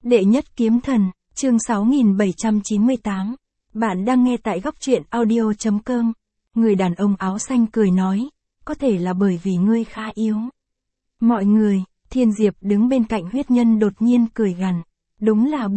Đệ nhất kiếm thần, chương 6798. Bạn đang nghe tại góc truyện audio.com. Người đàn ông áo xanh cười nói, có thể là bởi vì ngươi khá yếu. Mọi người, Thiên Diệp đứng bên cạnh huyết nhân đột nhiên cười gằn. Đúng là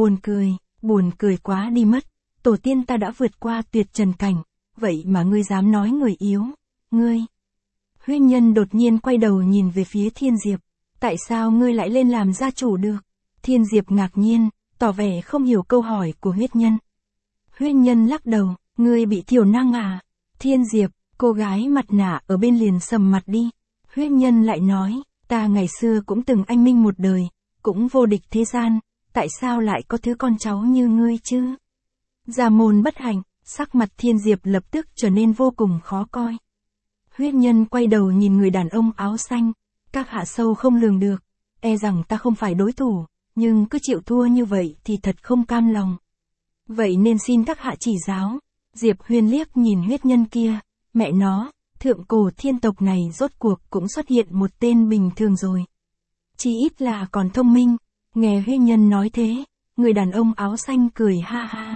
buồn cười quá đi mất. Tổ tiên ta đã vượt qua tuyệt trần cảnh, vậy mà ngươi dám nói người yếu, ngươi. Huyết nhân đột nhiên quay đầu nhìn về phía Thiên Diệp. Tại sao ngươi lại lên làm gia chủ được? Thiên Diệp ngạc nhiên, tỏ vẻ không hiểu câu hỏi của huyết nhân. Huyết nhân lắc đầu, ngươi bị thiểu năng à? Thiên Diệp, cô gái mặt nạ ở bên liền sầm mặt đi. Huyết nhân lại nói, ta ngày xưa cũng từng anh minh một đời, cũng vô địch thế gian, tại sao lại có thứ con cháu như ngươi chứ? Gia môn bất hạnh, sắc mặt Thiên Diệp lập tức trở nên vô cùng khó coi. Huyết nhân quay đầu nhìn người đàn ông áo xanh, các hạ sâu không lường được, e rằng ta không phải đối thủ, nhưng cứ chịu thua như vậy thì thật không cam lòng. Vậy nên xin các hạ chỉ giáo. Diệp Huyền liếc nhìn huyết nhân kia, mẹ nó, thượng cổ thiên tộc này rốt cuộc cũng xuất hiện một tên bình thường rồi. Chỉ ít là còn thông minh. Nghe huyết nhân nói thế, người đàn ông áo xanh cười ha ha.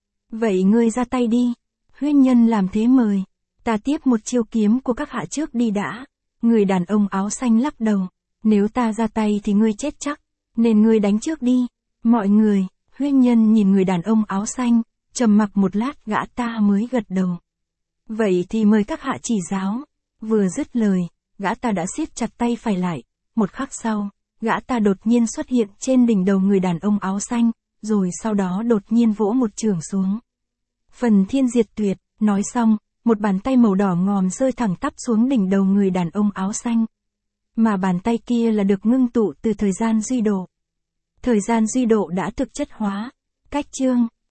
Vậy ngươi ra tay đi. Huyết nhân làm thế mời, ta tiếp một chiêu kiếm của các hạ trước đi đã. Người đàn ông áo xanh lắc đầu, nếu ta ra tay thì ngươi chết chắc, nên ngươi đánh trước đi. Mọi người, huyết nhân nhìn người đàn ông áo xanh, trầm mặc một lát gã ta mới gật đầu. Vậy thì mời các hạ chỉ giáo. Vừa dứt lời, gã ta đã siết chặt tay phải lại. Một khắc sau, gã ta đột nhiên xuất hiện trên đỉnh đầu người đàn ông áo xanh, rồi sau đó đột nhiên vỗ một chưởng xuống. Phần thiên diệt tuyệt, nói xong, một bàn tay màu đỏ ngòm rơi thẳng tắp xuống đỉnh đầu người đàn ông áo xanh. Mà bàn tay kia là được ngưng tụ từ thời gian duy độ. Thời gian duy độ đã thực chất hóa. Cách chương